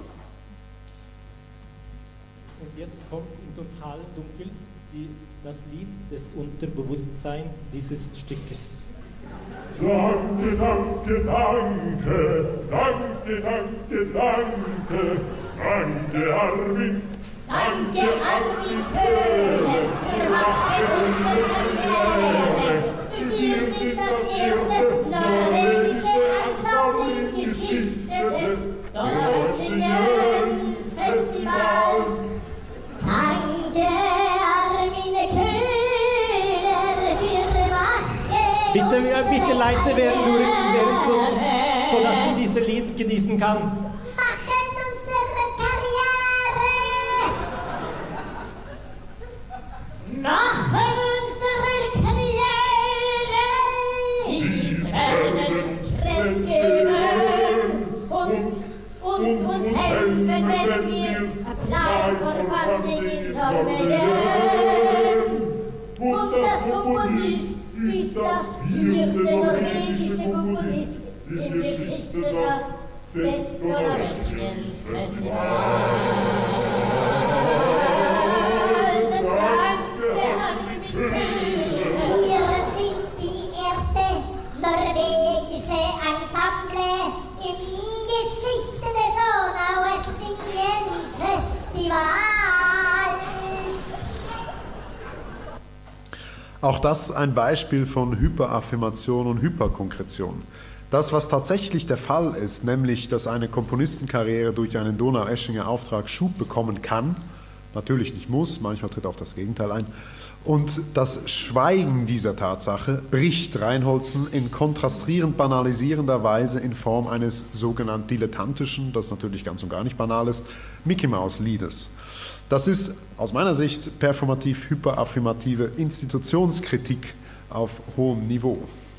Und jetzt kommt im totalen Dunkel die, das Lied des Unterbewusstseins dieses Stückes. Danke, danke, danke, danke, danke, danke, danke Armin. Danke Armin Köhler für Wache unsere Karriere. Wir sind das erste norwegische Ensemble in Geschichte des Donaueschingens Festivals. Danke Armin Köhler für Wache. Bitte, bitte leise werden, während so, so dass sie dieses Lied genießen kann. Machen unsere Karriere, dies werden uns Kraft geben, uns und uns helfen, wenn wir Applaus vorfanden in Norwegen. Und das Komponist ist das vierte norwegische Komponist in Geschichte des, des Donaueschingens Festivals. Wir sind die erste norwegische Ensemble im Geschichte des Donaueschingens Festivals. Auch das ein Beispiel von Hyperaffirmation und Hyperkonkretion. Das, was tatsächlich der Fall ist, nämlich, dass eine Komponistenkarriere durch einen Donaueschinger Auftrag Schub bekommen kann, natürlich nicht muss, manchmal tritt auch das Gegenteil ein. Und das Schweigen dieser Tatsache bricht Reinholdsen in kontrastierend banalisierender Weise in Form eines sogenannt dilettantischen, das natürlich ganz und gar nicht banal ist, Mickey-Maus-Liedes. Das ist aus meiner Sicht performativ-hyperaffirmative Institutionskritik auf hohem Niveau.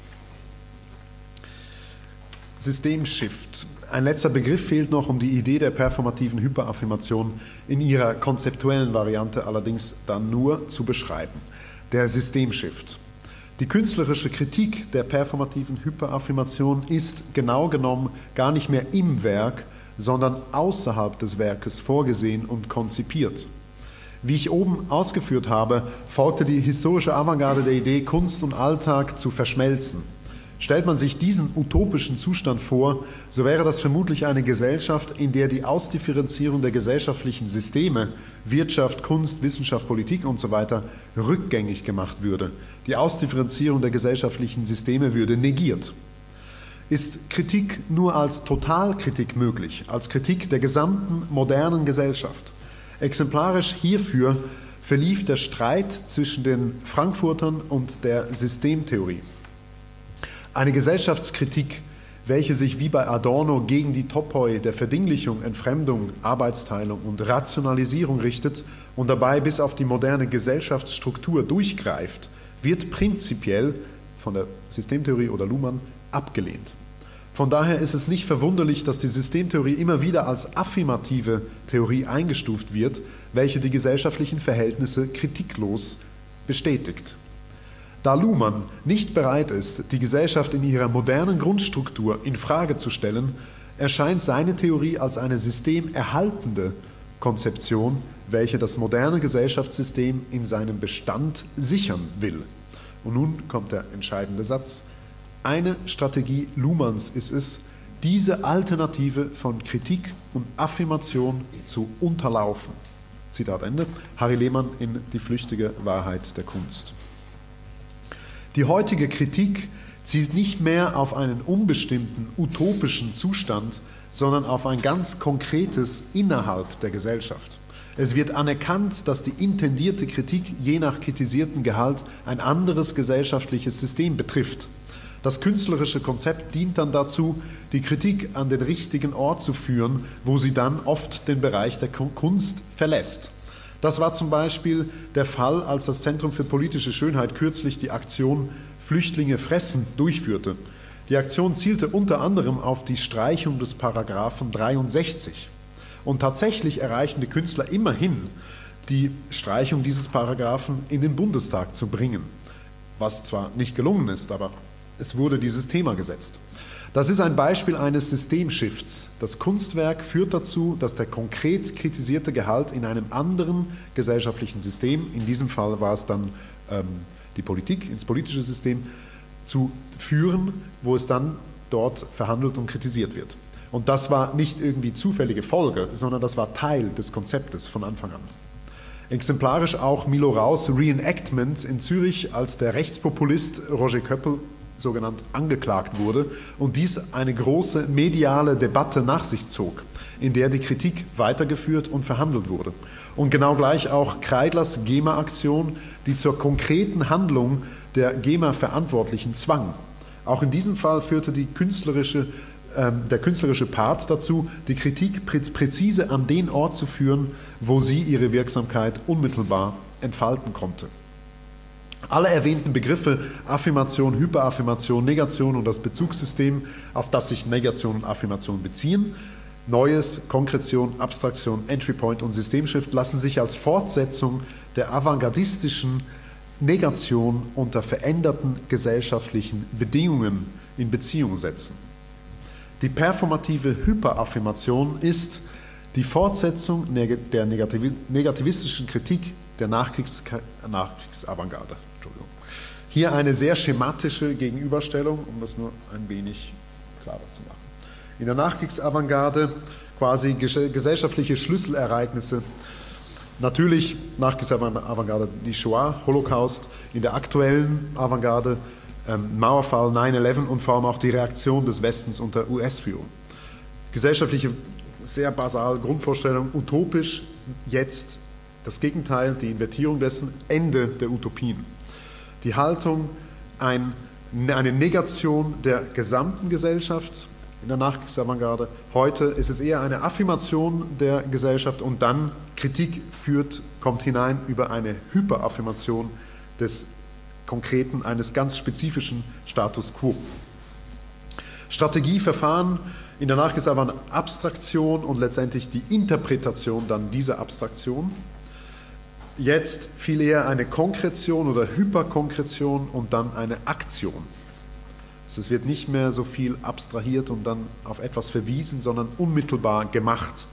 Systemshift. Ein letzter Begriff fehlt noch, um die Idee der performativen Hyperaffirmation in ihrer konzeptuellen Variante allerdings dann nur zu beschreiben. Der Systemshift. Die künstlerische Kritik der performativen Hyperaffirmation ist genau genommen gar nicht mehr im Werk, sondern außerhalb des Werkes vorgesehen und konzipiert. Wie ich oben ausgeführt habe, folgte die historische Avantgarde der Idee, Kunst und Alltag zu verschmelzen. Stellt man sich diesen utopischen Zustand vor, so wäre das vermutlich eine Gesellschaft, in der die Ausdifferenzierung der gesellschaftlichen Systeme, Wirtschaft, Kunst, Wissenschaft, Politik usw. rückgängig gemacht würde. Die Ausdifferenzierung der gesellschaftlichen Systeme würde negiert. Ist Kritik nur als Totalkritik möglich, als Kritik der gesamten modernen Gesellschaft? Exemplarisch hierfür verlief der Streit zwischen den Frankfurtern und der Systemtheorie. Eine Gesellschaftskritik, welche sich wie bei Adorno gegen die Topoi der Verdinglichung, Entfremdung, Arbeitsteilung und Rationalisierung richtet und dabei bis auf die moderne Gesellschaftsstruktur durchgreift, wird prinzipiell von der Systemtheorie oder Luhmann abgelehnt. Von daher ist es nicht verwunderlich, dass die Systemtheorie immer wieder als affirmative Theorie eingestuft wird, welche die gesellschaftlichen Verhältnisse kritiklos bestätigt. Da Luhmann nicht bereit ist, die Gesellschaft in ihrer modernen Grundstruktur in Frage zu stellen, erscheint seine Theorie als eine systemerhaltende Konzeption, welche das moderne Gesellschaftssystem in seinem Bestand sichern will. Und nun kommt der entscheidende Satz. Eine Strategie Luhmanns ist es, diese Alternative von Kritik und Affirmation zu unterlaufen. Zitat Ende. Harry Lehmann in Die flüchtige Wahrheit der Kunst. Die heutige Kritik zielt nicht mehr auf einen unbestimmten, utopischen Zustand, sondern auf ein ganz konkretes innerhalb der Gesellschaft. Es wird anerkannt, dass die intendierte Kritik je nach kritisierten Gehalt ein anderes gesellschaftliches System betrifft. Das künstlerische Konzept dient dann dazu, die Kritik an den richtigen Ort zu führen, wo sie dann oft den Bereich der Kunst verlässt. Das war zum Beispiel der Fall, als das Zentrum für politische Schönheit kürzlich die Aktion Flüchtlinge fressen durchführte. Die Aktion zielte unter anderem auf die Streichung des Paragraphen dreiundsechzig. Und tatsächlich erreichten die Künstler immerhin, die Streichung dieses Paragraphen in den Bundestag zu bringen. Was zwar nicht gelungen ist, aber es wurde dieses Thema gesetzt. Das ist ein Beispiel eines Systemshifts. Das Kunstwerk führt dazu, dass der konkret kritisierte Gehalt in einem anderen gesellschaftlichen System, in diesem Fall war es dann ähm, die Politik, ins politische System, zu führen, wo es dann dort verhandelt und kritisiert wird. Und das war nicht irgendwie zufällige Folge, sondern das war Teil des Konzeptes von Anfang an. Exemplarisch auch Milo Raus' Reenactment in Zürich, als der Rechtspopulist Roger Köppel sogenannt angeklagt wurde und dies eine große mediale Debatte nach sich zog, in der die Kritik weitergeführt und verhandelt wurde. Und genau gleich auch Kreidlers GEMA-Aktion, die zur konkreten Handlung der GEMA-Verantwortlichen zwang. Auch in diesem Fall führte die künstlerische, äh, der künstlerische Part dazu, die Kritik prä- präzise an den Ort zu führen, wo sie ihre Wirksamkeit unmittelbar entfalten konnte. Alle erwähnten Begriffe Affirmation, Hyperaffirmation, Negation und das Bezugssystem, auf das sich Negation und Affirmation beziehen, Neues, Konkretion, Abstraktion, Entry Point und Systemshift lassen sich als Fortsetzung der avantgardistischen Negation unter veränderten gesellschaftlichen Bedingungen in Beziehung setzen. Die performative Hyperaffirmation ist die Fortsetzung der negativistischen Kritik der Nachkriegs- Nachkriegsavantgarde. Entschuldigung. Hier eine sehr schematische Gegenüberstellung, um das nur ein wenig klarer zu machen. In der Nachkriegsavantgarde quasi gesellschaftliche Schlüsselereignisse. Natürlich Nachkriegsavantgarde die Shoah, Holocaust, in der aktuellen Avantgarde ähm, Mauerfall, neun elf und vor allem auch die Reaktion des Westens unter U S-Führung. Gesellschaftliche, sehr basal Grundvorstellung, utopisch, jetzt das Gegenteil, die Invertierung dessen, Ende der Utopien. Die Haltung, ein, eine Negation der gesamten Gesellschaft in der Nachkriegsavantgarde. Heute ist es eher eine Affirmation der Gesellschaft und dann Kritik führt, kommt hinein über eine Hyperaffirmation des Konkreten, eines ganz spezifischen Status quo. Strategieverfahren in der Nachkriegsavantgarde Abstraktion und letztendlich die Interpretation dann dieser Abstraktion. Jetzt viel eher eine Konkretion oder Hyperkonkretion und dann eine Aktion. Es wird nicht mehr so viel abstrahiert und dann auf etwas verwiesen, sondern unmittelbar gemacht.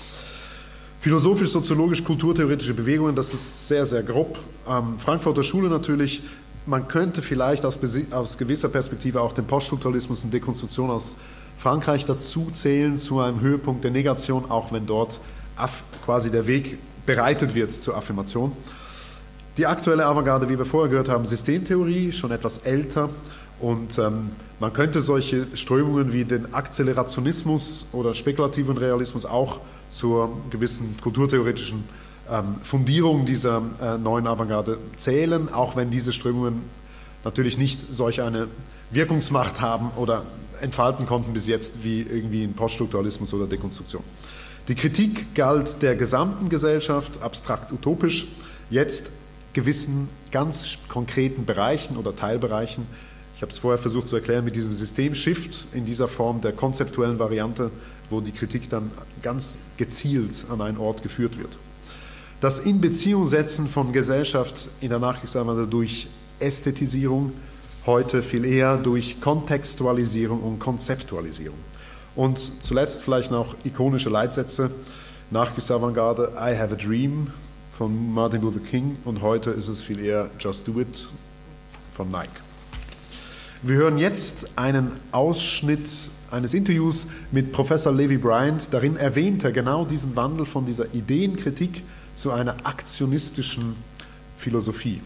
Philosophisch-soziologisch, kulturtheoretische Bewegungen, das ist sehr, sehr grob. Ähm, Frankfurter Schule natürlich, man könnte vielleicht aus, aus gewisser Perspektive auch den Poststrukturalismus und Dekonstruktion aus Frankreich dazu zählen, zu einem Höhepunkt der Negation, auch wenn dort aff, quasi der Weg bereitet wird zur Affirmation. Die aktuelle Avantgarde, wie wir vorher gehört haben, Systemtheorie, schon etwas älter. Und ähm, man könnte solche Strömungen wie den Akzelerationismus oder spekulativen Realismus auch zur gewissen kulturtheoretischen ähm, Fundierung dieser äh, neuen Avantgarde zählen, auch wenn diese Strömungen natürlich nicht solch eine Wirkungsmacht haben oder entfalten konnten bis jetzt wie irgendwie in Poststrukturalismus oder Dekonstruktion. Die Kritik galt der gesamten Gesellschaft, abstrakt utopisch, jetzt gewissen ganz konkreten Bereichen oder Teilbereichen. Ich habe es vorher versucht zu erklären mit diesem System-Shift in dieser Form der konzeptuellen Variante, wo die Kritik dann ganz gezielt an einen Ort geführt wird. Das Inbeziehungssetzen von Gesellschaft in der Nachkriegsavantgarde durch Ästhetisierung, heute viel eher durch Kontextualisierung und Konzeptualisierung. Und zuletzt vielleicht noch ikonische Leitsätze, Nachkriegsavantgarde, I Have a Dream von Martin Luther King und heute ist es viel eher Just Do It von Nike. Wir hören jetzt einen Ausschnitt eines Interviews mit Professor Levi Bryant. Darin erwähnt er genau diesen Wandel von dieser Ideenkritik zu einer aktionistischen Philosophie.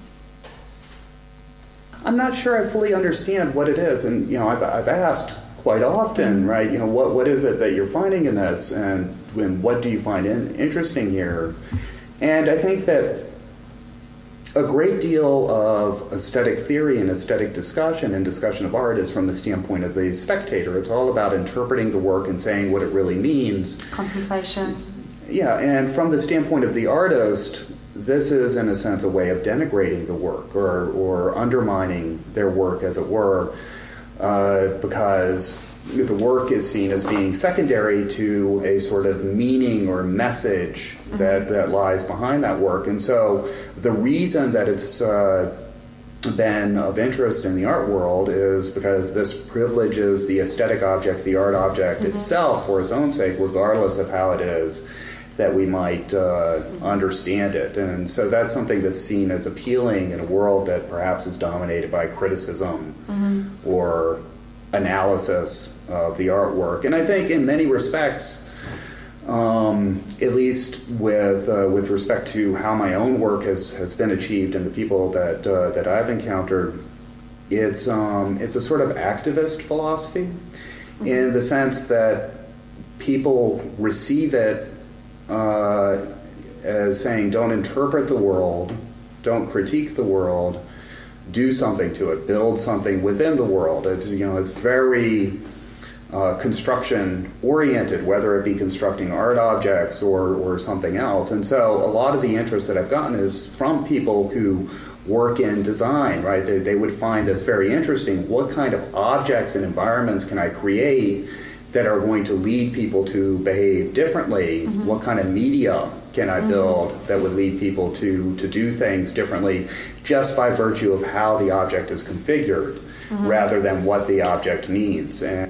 I'm not sure I fully understand what it is, and you know, I've, I've asked quite often, right? You know, what what is it that you're finding in this, and, and what do you find in, interesting here? And I think that a great deal of aesthetic theory and aesthetic discussion and discussion of art is from the standpoint of the spectator. It's all about interpreting the work and saying what it really means. Contemplation. Yeah, and from the standpoint of the artist, this is, in a sense, a way of denigrating the work or, or undermining their work, as it were, uh, because the work is seen as being secondary to a sort of meaning or message mm-hmm. that, that lies behind that work. And so the reason that it's uh, been of interest in the art world is because this privileges the aesthetic object, the art object mm-hmm. itself for its own sake, regardless of how it is that we might uh, mm-hmm. understand it. And so that's something that's seen as appealing in a world that perhaps is dominated by criticism mm-hmm. or analysis of the artwork. And I think in many respects, um, at least with uh, with respect to how my own work has, has been achieved and the people that uh, that I've encountered, it's um, it's a sort of activist philosophy mm-hmm. in the sense that people receive it uh, as saying, don't interpret the world, don't critique the world, do something to it, build something within the world. It's, you know, it's very uh, construction oriented, whether it be constructing art objects or, or something else. And so a lot of the interest that I've gotten is from people who work in design, right? They, they would find this very interesting. What kind of objects and environments can I create that are going to lead people to behave differently? Mm-hmm. What kind of media can I build mm-hmm. that would lead people to, to do things differently just by virtue of how the object is configured mm-hmm. rather than what the object means? And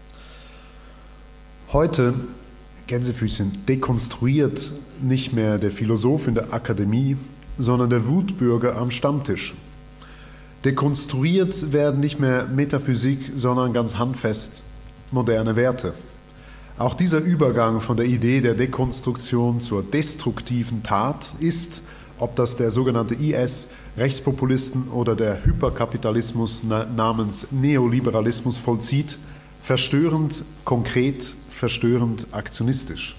Heute, Gänsefüßchen, dekonstruiert nicht mehr der Philosoph in der Akademie, sondern der Wutbürger am Stammtisch. Dekonstruiert werden nicht mehr Metaphysik, sondern ganz handfest moderne Werte. Auch dieser Übergang von der Idee der Dekonstruktion zur destruktiven Tat ist, ob das der sogenannte I S, Rechtspopulisten oder der Hyperkapitalismus namens Neoliberalismus vollzieht, verstörend konkret, verstörend aktionistisch.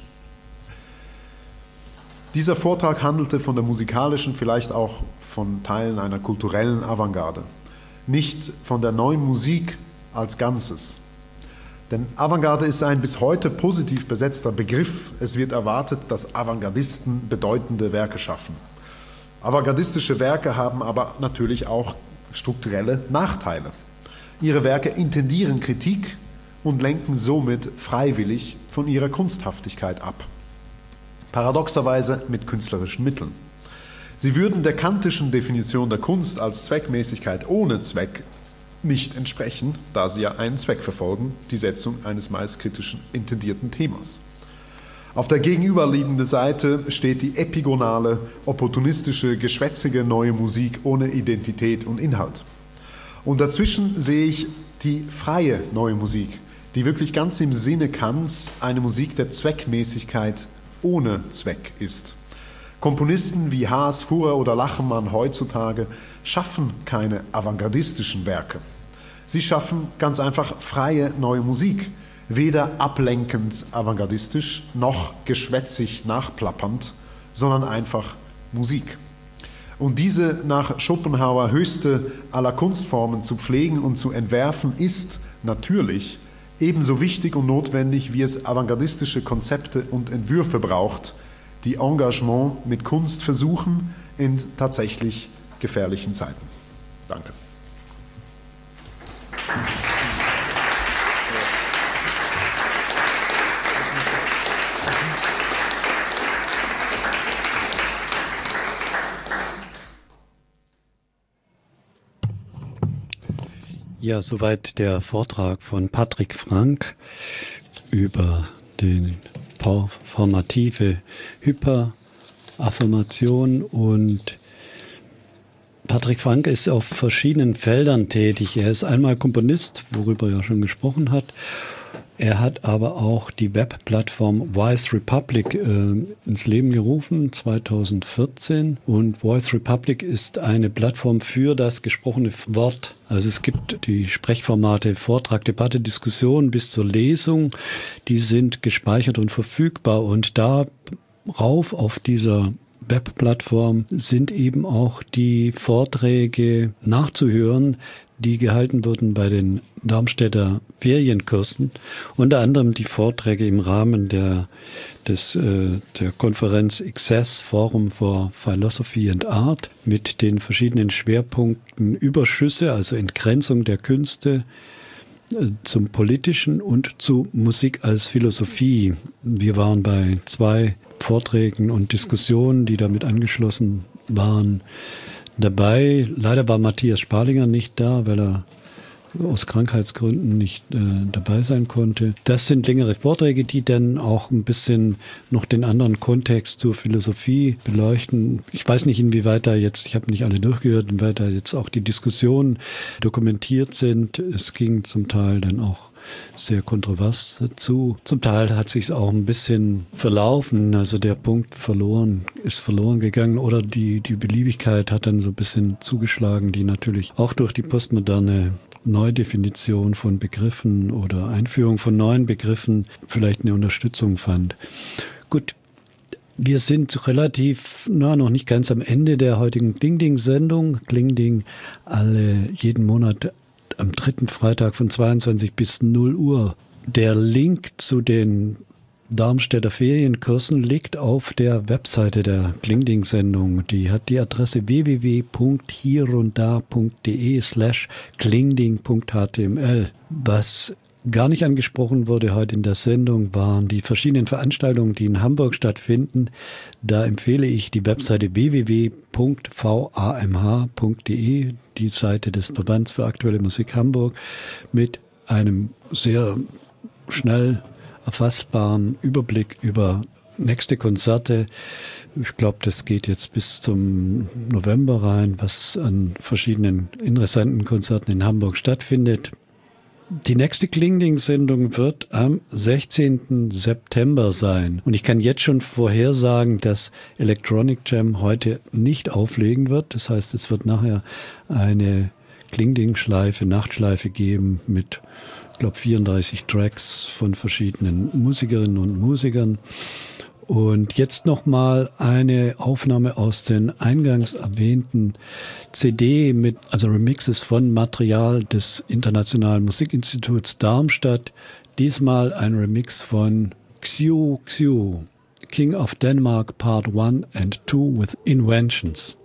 Dieser Vortrag handelte von der musikalischen, vielleicht auch von Teilen einer kulturellen Avantgarde, nicht von der neuen Musik als Ganzes. Denn Avantgarde ist ein bis heute positiv besetzter Begriff. Es wird erwartet, dass Avantgardisten bedeutende Werke schaffen. Avantgardistische Werke haben aber natürlich auch strukturelle Nachteile. Ihre Werke intendieren Kritik und lenken somit freiwillig von ihrer Kunsthaftigkeit ab. Paradoxerweise mit künstlerischen Mitteln. Sie würden der kantischen Definition der Kunst als Zweckmäßigkeit ohne Zweck nicht entsprechen, da sie ja einen Zweck verfolgen, die Setzung eines meist kritischen intendierten Themas. Auf der gegenüberliegenden Seite steht die epigonale, opportunistische, geschwätzige neue Musik ohne Identität und Inhalt. Und dazwischen sehe ich die freie neue Musik, die wirklich ganz im Sinne Kants eine Musik der Zweckmäßigkeit ohne Zweck ist. Komponisten wie Haas, Fuhrer oder Lachenmann heutzutage schaffen keine avantgardistischen Werke. Sie schaffen ganz einfach freie neue Musik, weder ablenkend avantgardistisch noch geschwätzig nachplappernd, sondern einfach Musik. Und diese nach Schopenhauer höchste aller Kunstformen zu pflegen und zu entwerfen, ist natürlich ebenso wichtig und notwendig, wie es avantgardistische Konzepte und Entwürfe braucht, die Engagement mit Kunst versuchen in tatsächlich gefährlichen Zeiten. Danke. Ja, soweit der Vortrag von Patrick Frank über den performative Hyperaffirmation. Und Patrick Frank ist auf verschiedenen Feldern tätig. Er ist einmal Komponist, worüber er schon gesprochen hat. Er hat aber auch die Webplattform Voice Republic äh, ins Leben gerufen, zweitausendvierzehn. Und Voice Republic ist eine Plattform für das gesprochene Wort. Also es gibt die Sprechformate Vortrag, Debatte, Diskussion bis zur Lesung. Die sind gespeichert und verfügbar. Und darauf auf dieser Webplattform sind eben auch die Vorträge nachzuhören, die gehalten wurden bei den Darmstädter Ferienkursen, unter anderem die Vorträge im Rahmen der, des, äh, der Konferenz Access Forum for Philosophy and Art mit den verschiedenen Schwerpunkten Überschüsse, also Entgrenzung der Künste, äh, zum Politischen und zu Musik als Philosophie. Wir waren bei zwei Vorträgen und Diskussionen, die damit angeschlossen waren, dabei. Leider war Matthias Sparlinger nicht da, weil er aus Krankheitsgründen nicht äh, dabei sein konnte. Das sind längere Vorträge, die dann auch ein bisschen noch den anderen Kontext zur Philosophie beleuchten. Ich weiß nicht, inwieweit da jetzt, ich habe nicht alle durchgehört, inwieweit da jetzt auch die Diskussionen dokumentiert sind. Es ging zum Teil dann auch sehr kontrovers dazu. Zum Teil hat sich auch ein bisschen verlaufen, also der Punkt verloren, ist verloren gegangen oder die, die Beliebigkeit hat dann so ein bisschen zugeschlagen, die natürlich auch durch die postmoderne Neudefinition von Begriffen oder Einführung von neuen Begriffen vielleicht eine Unterstützung fand. Gut, wir sind relativ, na, noch nicht ganz am Ende der heutigen Ding-Ding-Sendung. Kling-Ding alle jeden Monat am dritten Freitag von zweiundzwanzig bis null Uhr. Der Link zu den Darmstädter Ferienkursen liegt auf der Webseite der Klingding-Sendung. Die hat die Adresse w w w punkt hierundda punkt de slash klingding punkt h t m l. Was gar nicht angesprochen wurde heute in der Sendung, waren die verschiedenen Veranstaltungen, die in Hamburg stattfinden. Da empfehle ich die Webseite w w w punkt v a m h punkt de, die Seite des Verbands für aktuelle Musik Hamburg, mit einem sehr schnell erfassbaren Überblick über nächste Konzerte. Ich glaube, das geht jetzt bis zum November rein, was an verschiedenen interessanten Konzerten in Hamburg stattfindet. Die nächste Klingding-Sendung wird am sechzehnten September sein. Und ich kann jetzt schon vorhersagen, dass Electronic Jam heute nicht auflegen wird. Das heißt, es wird nachher eine Klingding-Schleife, Nachtschleife geben mit, ich glaube, vierunddreißig Tracks von verschiedenen Musikerinnen und Musikern. Und jetzt nochmal eine Aufnahme aus den eingangs erwähnten C D mit, also Remixes von Material des Internationalen Musikinstituts Darmstadt. Diesmal ein Remix von Xiu Xiu, King of Denmark Part one and two with Inventions.